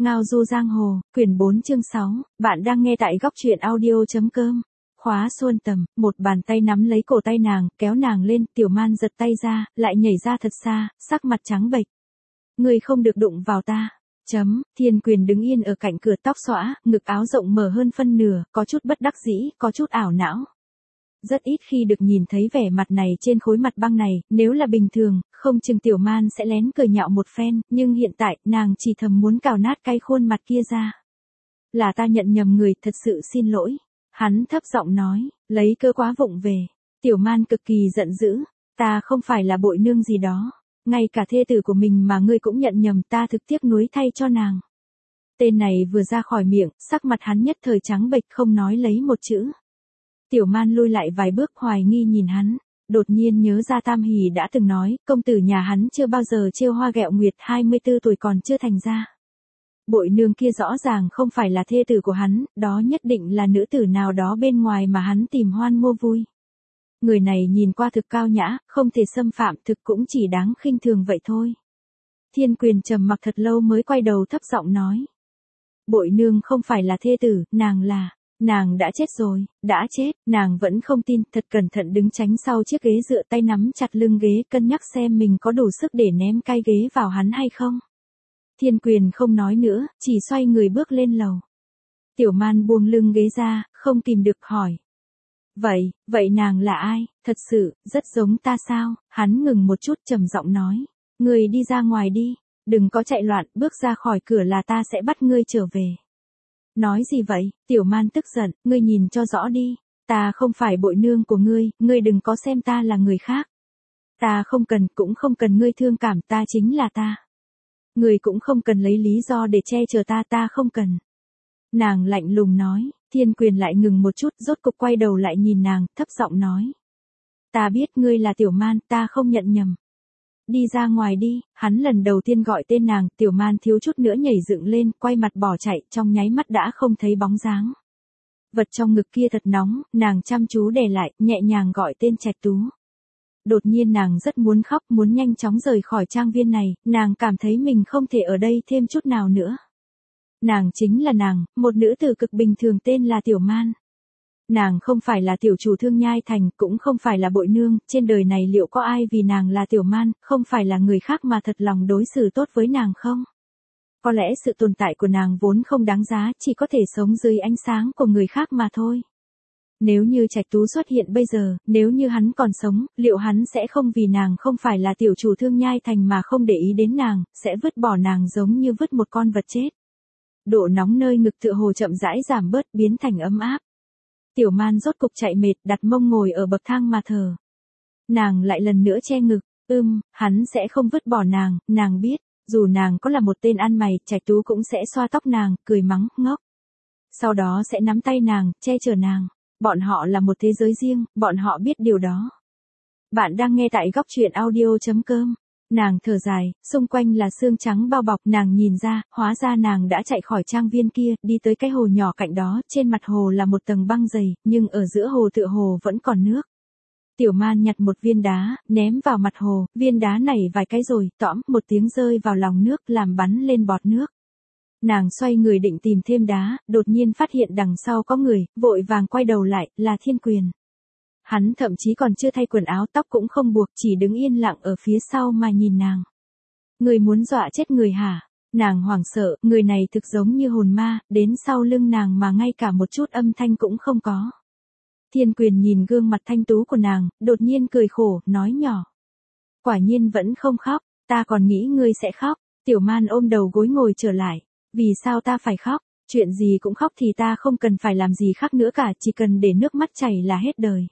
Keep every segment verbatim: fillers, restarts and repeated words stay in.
Ngao du giang hồ, quyển bốn chương sáu, bạn đang nghe tại góc truyện audio.com. Khóa xuân tầm, một bàn tay nắm lấy cổ tay nàng, kéo nàng lên, Tiểu Man giật tay ra, lại nhảy ra thật xa, sắc mặt trắng bệch. Ngươi không được đụng vào ta. Chấm, Thiên Quyền đứng yên ở cạnh cửa, tóc xõa, ngực áo rộng mở hơn phân nửa, có chút bất đắc dĩ, có chút ảo não. Rất ít khi được nhìn thấy vẻ mặt này trên khối mặt băng này, nếu là bình thường, không chừng Tiểu Man sẽ lén cười nhạo một phen, nhưng hiện tại, nàng chỉ thầm muốn cào nát cái khuôn mặt kia ra. Là ta nhận nhầm người, thật sự xin lỗi. Hắn thấp giọng nói, lấy cơ quá vụng về. Tiểu Man cực kỳ giận dữ, ta không phải là bội nương gì đó. Ngay cả thê tử của mình mà ngươi cũng nhận nhầm, ta thực tiếc nuối thay cho nàng. Tên này vừa ra khỏi miệng, sắc mặt hắn nhất thời trắng bệch không nói lấy một chữ. Tiểu Man lui lại vài bước hoài nghi nhìn hắn, đột nhiên nhớ ra Tam Hỷ đã từng nói, công tử nhà hắn chưa bao giờ trêu hoa ghẹo nguyệt, hai mươi tư tuổi còn chưa thành ra. Bội nương kia rõ ràng không phải là thê tử của hắn, đó nhất định là nữ tử nào đó bên ngoài mà hắn tìm hoan mua vui. Người này nhìn qua thực cao nhã, không thể xâm phạm, thực cũng chỉ đáng khinh thường vậy thôi. Thiên Quyền trầm mặc thật lâu mới quay đầu thấp giọng nói. Bội nương không phải là thê tử, nàng là... Nàng đã chết rồi, đã chết, nàng vẫn không tin, thật cẩn thận đứng tránh sau chiếc ghế dựa, tay nắm chặt lưng ghế, cân nhắc xem mình có đủ sức để ném cái ghế vào hắn hay không. Thiên Quyền không nói nữa, chỉ xoay người bước lên lầu. Tiểu Man buông lưng ghế ra, không kìm được hỏi. Vậy, vậy nàng là ai, thật sự, rất giống ta sao? Hắn ngừng một chút trầm giọng nói. Ngươi đi ra ngoài đi, đừng có chạy loạn, bước ra khỏi cửa là ta sẽ bắt ngươi trở về. Nói gì vậy, Tiểu Man tức giận, ngươi nhìn cho rõ đi, ta không phải bội nương của ngươi, ngươi đừng có xem ta là người khác. Ta không cần, cũng không cần ngươi thương cảm, ta chính là ta. Ngươi cũng không cần lấy lý do để che chở ta, ta không cần. Nàng lạnh lùng nói, Thiên Quyền lại ngừng một chút, rốt cục quay đầu lại nhìn nàng, thấp giọng nói. Ta biết ngươi là Tiểu Man, ta không nhận nhầm. Đi ra ngoài đi, hắn lần đầu tiên gọi tên nàng, Tiểu Man thiếu chút nữa nhảy dựng lên, quay mặt bỏ chạy, trong nháy mắt đã không thấy bóng dáng. Vật trong ngực kia thật nóng, nàng chăm chú đè lại, nhẹ nhàng gọi tên Trạch Tú. Đột nhiên nàng rất muốn khóc, muốn nhanh chóng rời khỏi trang viên này, nàng cảm thấy mình không thể ở đây thêm chút nào nữa. Nàng chính là nàng, một nữ tử cực bình thường tên là Tiểu Man. Nàng không phải là tiểu chủ Thương Nhai Thành, cũng không phải là bội nương, trên đời này liệu có ai vì nàng là Tiểu Man, không phải là người khác mà thật lòng đối xử tốt với nàng không? Có lẽ sự tồn tại của nàng vốn không đáng giá, chỉ có thể sống dưới ánh sáng của người khác mà thôi. Nếu như Trạch Tú xuất hiện bây giờ, nếu như hắn còn sống, liệu hắn sẽ không vì nàng không phải là tiểu chủ Thương Nhai Thành mà không để ý đến nàng, sẽ vứt bỏ nàng giống như vứt một con vật chết? Độ nóng nơi ngực tựa hồ chậm rãi giảm bớt, biến thành ấm áp. Tiểu Man rốt cục chạy mệt, đặt mông ngồi ở bậc thang mà thở. Nàng lại lần nữa che ngực, ưm, hắn sẽ không vứt bỏ nàng, nàng biết, dù nàng có là một tên ăn mày, Trạch Tú cũng sẽ xoa tóc nàng, cười mắng, ngốc. Sau đó sẽ nắm tay nàng, che chở nàng. Bọn họ là một thế giới riêng, bọn họ biết điều đó. Bạn đang nghe tại góc truyện audio.com. Nàng thở dài, xung quanh là sương trắng bao bọc, nàng nhìn ra, hóa ra nàng đã chạy khỏi trang viên kia, đi tới cái hồ nhỏ cạnh đó, trên mặt hồ là một tầng băng dày, nhưng ở giữa hồ tựa hồ vẫn còn nước. Tiểu Man nhặt một viên đá, ném vào mặt hồ, viên đá nảy vài cái rồi, tõm, một tiếng rơi vào lòng nước, làm bắn lên bọt nước. Nàng xoay người định tìm thêm đá, đột nhiên phát hiện đằng sau có người, vội vàng quay đầu lại, là Thiên Quyền. Hắn thậm chí còn chưa thay quần áo, tóc cũng không buộc, chỉ đứng yên lặng ở phía sau mà nhìn nàng. Người muốn dọa chết người hả? Nàng hoảng sợ, người này thực giống như hồn ma, đến sau lưng nàng mà ngay cả một chút âm thanh cũng không có. Thiên Quyền nhìn gương mặt thanh tú của nàng, đột nhiên cười khổ, nói nhỏ. Quả nhiên vẫn không khóc, ta còn nghĩ ngươi sẽ khóc. Tiểu Man ôm đầu gối ngồi trở lại. Vì sao ta phải khóc? Chuyện gì cũng khóc thì ta không cần phải làm gì khác nữa cả, chỉ cần để nước mắt chảy là hết đời.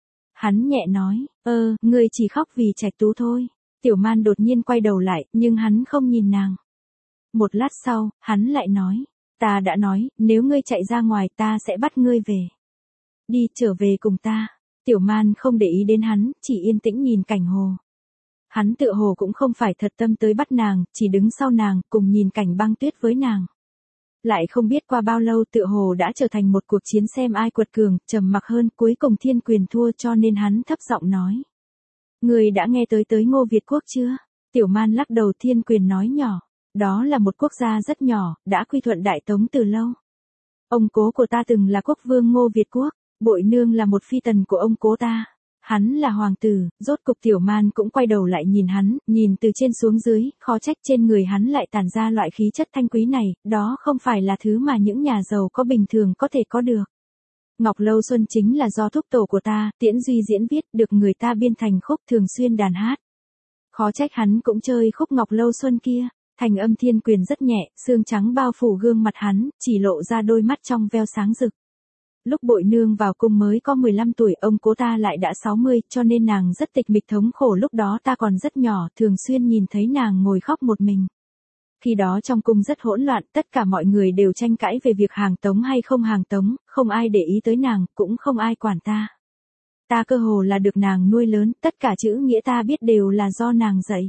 Hắn nhẹ nói, ơ, ngươi chỉ khóc vì Trạch Tú thôi. Tiểu Man đột nhiên quay đầu lại, nhưng hắn không nhìn nàng. Một lát sau, hắn lại nói, ta đã nói, nếu ngươi chạy ra ngoài ta sẽ bắt ngươi về. Đi, trở về cùng ta. Tiểu Man không để ý đến hắn, chỉ yên tĩnh nhìn cảnh hồ. Hắn tựa hồ cũng không phải thật tâm tới bắt nàng, chỉ đứng sau nàng, cùng nhìn cảnh băng tuyết với nàng. Lại không biết qua bao lâu tựa hồ đã trở thành một cuộc chiến xem ai quật cường, trầm mặc hơn, cuối cùng Thiên Quyền thua cho nên hắn thấp giọng nói. Người đã nghe tới tới Ngô Việt Quốc chưa? Tiểu Man lắc đầu. Thiên Quyền nói nhỏ. Đó là một quốc gia rất nhỏ, đã quy thuận Đại Tống từ lâu. Ông cố của ta từng là quốc vương Ngô Việt Quốc, Bội Nương là một phi tần của ông cố ta. Hắn là hoàng tử, rốt cục Tiểu Man cũng quay đầu lại nhìn hắn, nhìn từ trên xuống dưới, khó trách trên người hắn lại tản ra loại khí chất thanh quý này, đó không phải là thứ mà những nhà giàu có bình thường có thể có được. Ngọc Lâu Xuân chính là do thúc tổ của ta, Tiễn Duy diễn viết, được người ta biên thành khúc thường xuyên đàn hát. Khó trách hắn cũng chơi khúc Ngọc Lâu Xuân kia. Thành âm Thiên Quyền rất nhẹ, xương trắng bao phủ gương mặt hắn, chỉ lộ ra đôi mắt trong veo sáng rực. Lúc Bội Nương vào cung mới có mười lăm tuổi, ông cố ta lại đã sáu mươi, cho nên nàng rất tịch mịch thống khổ, lúc đó ta còn rất nhỏ, thường xuyên nhìn thấy nàng ngồi khóc một mình. Khi đó trong cung rất hỗn loạn, tất cả mọi người đều tranh cãi về việc hàng tống hay không hàng tống, không ai để ý tới nàng, cũng không ai quản ta. Ta cơ hồ là được nàng nuôi lớn, tất cả chữ nghĩa ta biết đều là do nàng dạy.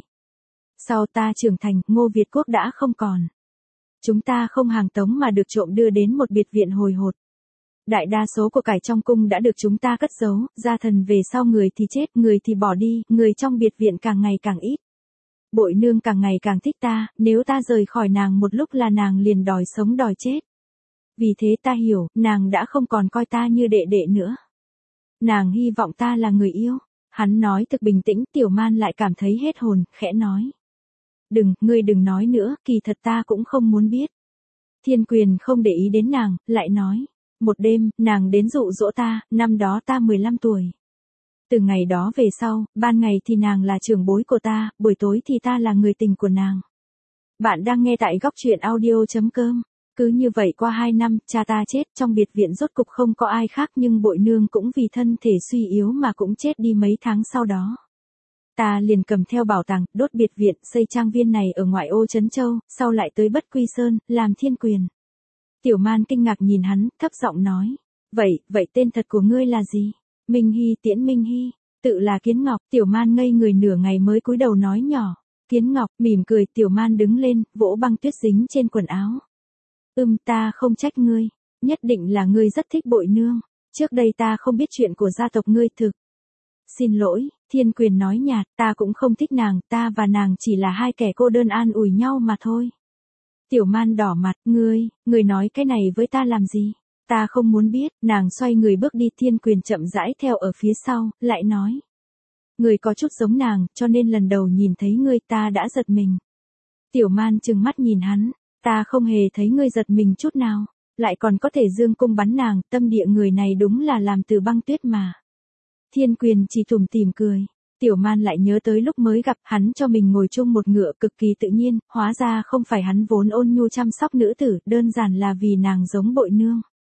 Sau ta trưởng thành, Ngô Việt Quốc đã không còn. Chúng ta không hàng tống mà được trộm đưa đến một biệt viện hồi hột. Đại đa số của cải trong cung đã được chúng ta cất giấu, gia thần về sau người thì chết, người thì bỏ đi, người trong biệt viện càng ngày càng ít. Bội Nương càng ngày càng thích ta, nếu ta rời khỏi nàng một lúc là nàng liền đòi sống đòi chết. Vì thế ta hiểu, nàng đã không còn coi ta như đệ đệ nữa. Nàng hy vọng ta là người yêu. Hắn nói thực bình tĩnh, Tiểu Man lại cảm thấy hết hồn, khẽ nói. Đừng, ngươi đừng nói nữa, kỳ thật ta cũng không muốn biết. Thiên Quyền không để ý đến nàng, lại nói. Một đêm, nàng đến dụ dỗ ta, năm đó ta mười lăm tuổi. Từ ngày đó về sau, ban ngày thì nàng là trưởng bối của ta, buổi tối thì ta là người tình của nàng. Bạn đang nghe tại góc truyện audio chấm com. Cứ như vậy qua hai năm, cha ta chết, trong biệt viện rốt cục không có ai khác, nhưng Bội Nương cũng vì thân thể suy yếu mà cũng chết đi mấy tháng sau đó. Ta liền cầm theo bảo tàng, đốt biệt viện, xây trang viên này ở ngoại ô Trấn Châu, sau lại tới Bất Quy Sơn, làm Thiên Quyền. Tiểu Man kinh ngạc nhìn hắn, thấp giọng nói. Vậy, vậy tên thật của ngươi là gì? Minh Hy, Tiễn Minh Hy, tự là Kiến Ngọc. Tiểu Man ngây người nửa ngày mới cúi đầu nói nhỏ. Kiến Ngọc, mỉm cười, Tiểu Man đứng lên, vỗ băng tuyết dính trên quần áo. Ừm, ta không trách ngươi, nhất định là ngươi rất thích Bội Nương. Trước đây ta không biết chuyện của gia tộc ngươi thực. Xin lỗi, Thiên Quyền nói nhạt, ta cũng không thích nàng, ta và nàng chỉ là hai kẻ cô đơn an ủi nhau mà thôi. Tiểu Man đỏ mặt, ngươi, ngươi nói cái này với ta làm gì? Ta không muốn biết, nàng xoay người bước đi, Thiên Quyền chậm rãi theo ở phía sau, lại nói. Ngươi có chút giống nàng, cho nên lần đầu nhìn thấy ngươi ta đã giật mình. Tiểu Man trừng mắt nhìn hắn, ta không hề thấy ngươi giật mình chút nào, lại còn có thể dương cung bắn nàng, tâm địa người này đúng là làm từ băng tuyết mà. Thiên Quyền chỉ tủm tỉm cười. Tiểu Man lại nhớ tới lúc mới gặp, hắn cho mình ngồi chung một ngựa cực kỳ tự nhiên, hóa ra không phải hắn vốn ôn nhu chăm sóc nữ tử, đơn giản là vì nàng giống Bội Nương.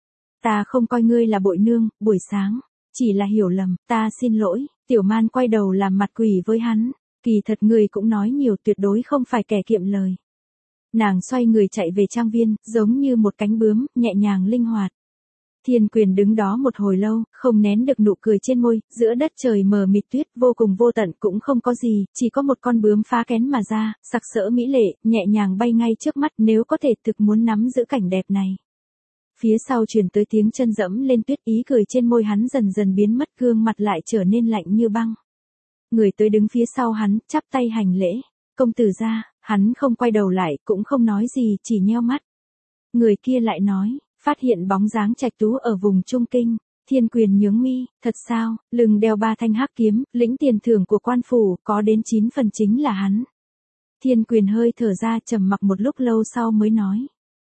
Ta không coi ngươi là Bội Nương, buổi sáng, chỉ là hiểu lầm, ta xin lỗi. Tiểu Man quay đầu làm mặt quỷ với hắn, kỳ thật ngươi cũng nói nhiều, tuyệt đối không phải kẻ kiệm lời. Nàng xoay người chạy về trang viên, giống như một cánh bướm, nhẹ nhàng linh hoạt. Thiên Quyền đứng đó một hồi lâu, không nén được nụ cười trên môi, giữa đất trời mờ mịt tuyết vô cùng vô tận cũng không có gì, chỉ có một con bướm phá kén mà ra, sặc sỡ mỹ lệ, nhẹ nhàng bay ngay trước mắt, nếu có thể thực muốn nắm giữ cảnh đẹp này. Phía sau truyền tới tiếng chân dẫm lên tuyết, ý cười trên môi hắn dần dần biến mất, gương mặt lại trở nên lạnh như băng. Người tới đứng phía sau hắn, chắp tay hành lễ, công tử gia. Hắn không quay đầu lại, cũng không nói gì, chỉ nheo mắt. Người kia lại nói, phát hiện bóng dáng Trạch Tú ở vùng Trung Kinh. Thiên Quyền nhướng mi, thật sao, lưng đeo ba thanh hắc kiếm, lĩnh tiền thưởng của quan phủ, có đến chín phần chính là hắn. Thiên Quyền hơi thở ra, trầm mặc một lúc lâu sau mới nói.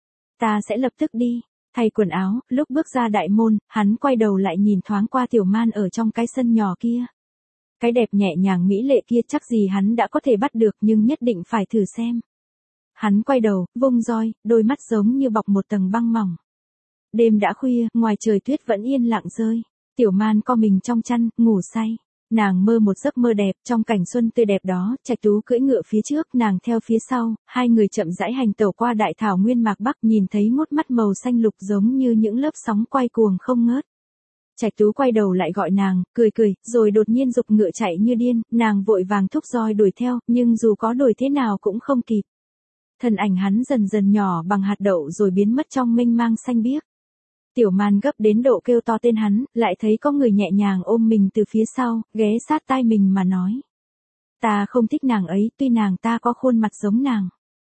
Ta sẽ lập tức đi, thay quần áo, lúc bước ra đại môn, hắn quay đầu lại nhìn thoáng qua Tiểu Man ở trong cái sân nhỏ kia. Cái đẹp nhẹ nhàng mỹ lệ kia chắc gì hắn đã có thể bắt được, nhưng nhất định phải thử xem. Hắn quay đầu, vung roi, đôi mắt giống như bọc một tầng băng mỏng. Đêm đã khuya, ngoài trời tuyết vẫn yên lặng rơi. Tiểu Man co mình trong chăn, ngủ say. Nàng mơ một giấc mơ đẹp, trong cảnh xuân tươi đẹp đó, Trạch Tú cưỡi ngựa phía trước, nàng theo phía sau, hai người chậm rãi hành tẩu qua đại thảo nguyên mạc Bắc, nhìn thấy ngút mắt màu xanh lục giống như những lớp sóng quay cuồng không ngớt. Trạch Tú quay đầu lại gọi nàng, cười cười, rồi đột nhiên giục ngựa chạy như điên, nàng vội vàng thúc roi đuổi theo, nhưng dù có đuổi thế nào cũng không kịp. Thân ảnh hắn dần dần nhỏ bằng hạt đậu rồi biến mất trong mênh mang xanh biếc. Tiểu Man gấp đến độ kêu to tên hắn, lại thấy có người nhẹ nhàng ôm mình từ phía sau, ghé sát tai mình mà nói. Ta không thích nàng ấy, tuy nàng ta có khuôn mặt giống nàng.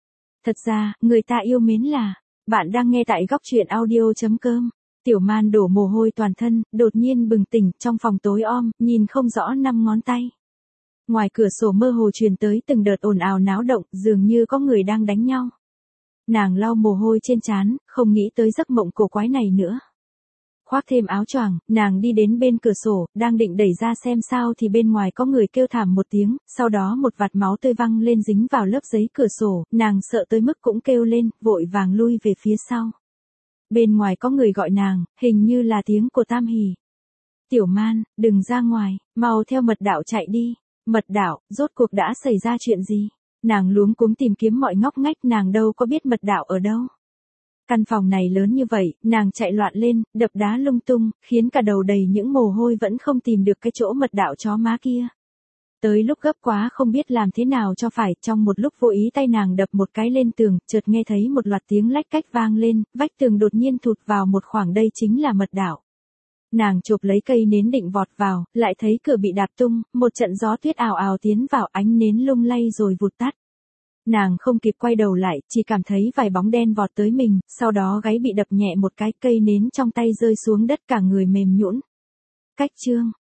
Thật ra, người ta yêu mến là, bạn đang nghe tại góc chuyện audio.com. Tiểu Man đổ mồ hôi toàn thân, đột nhiên bừng tỉnh, trong phòng tối om, nhìn không rõ năm ngón tay. Ngoài cửa sổ mơ hồ truyền tới từng đợt ồn ào náo động, dường như có người đang đánh nhau. Nàng lau mồ hôi trên trán, không nghĩ tới giấc mộng cổ quái này nữa. Khoác thêm áo choàng, nàng đi đến bên cửa sổ, đang định đẩy ra xem sao thì bên ngoài có người kêu thảm một tiếng, sau đó một vạt máu tươi văng lên dính vào lớp giấy cửa sổ, nàng sợ tới mức cũng kêu lên, vội vàng lui về phía sau. Bên ngoài có người gọi nàng, hình như là tiếng của Tam Hỷ. Tiểu Man, đừng ra ngoài, mau theo mật đạo chạy đi. Mật đạo, rốt cuộc đã xảy ra chuyện gì? Nàng luống cuống tìm kiếm mọi ngóc ngách, nàng đâu có biết mật đạo ở đâu. Căn phòng này lớn như vậy, nàng chạy loạn lên, đập đá lung tung, khiến cả đầu đầy những mồ hôi vẫn không tìm được cái chỗ mật đạo chó má kia. Tới lúc gấp quá không biết làm thế nào cho phải, trong một lúc vô ý tay nàng đập một cái lên tường, chợt nghe thấy một loạt tiếng lách cách vang lên, vách tường đột nhiên thụt vào một khoảng, đây chính là mật đạo. Nàng chộp lấy cây nến định vọt vào, lại thấy cửa bị đạp tung, một trận gió tuyết ào ào tiến vào, ánh nến lung lay rồi vụt tắt. Nàng không kịp quay đầu lại, chỉ cảm thấy vài bóng đen vọt tới mình, sau đó gáy bị đập nhẹ một cái, cây nến trong tay rơi xuống đất, cả người mềm nhũn. Cách chương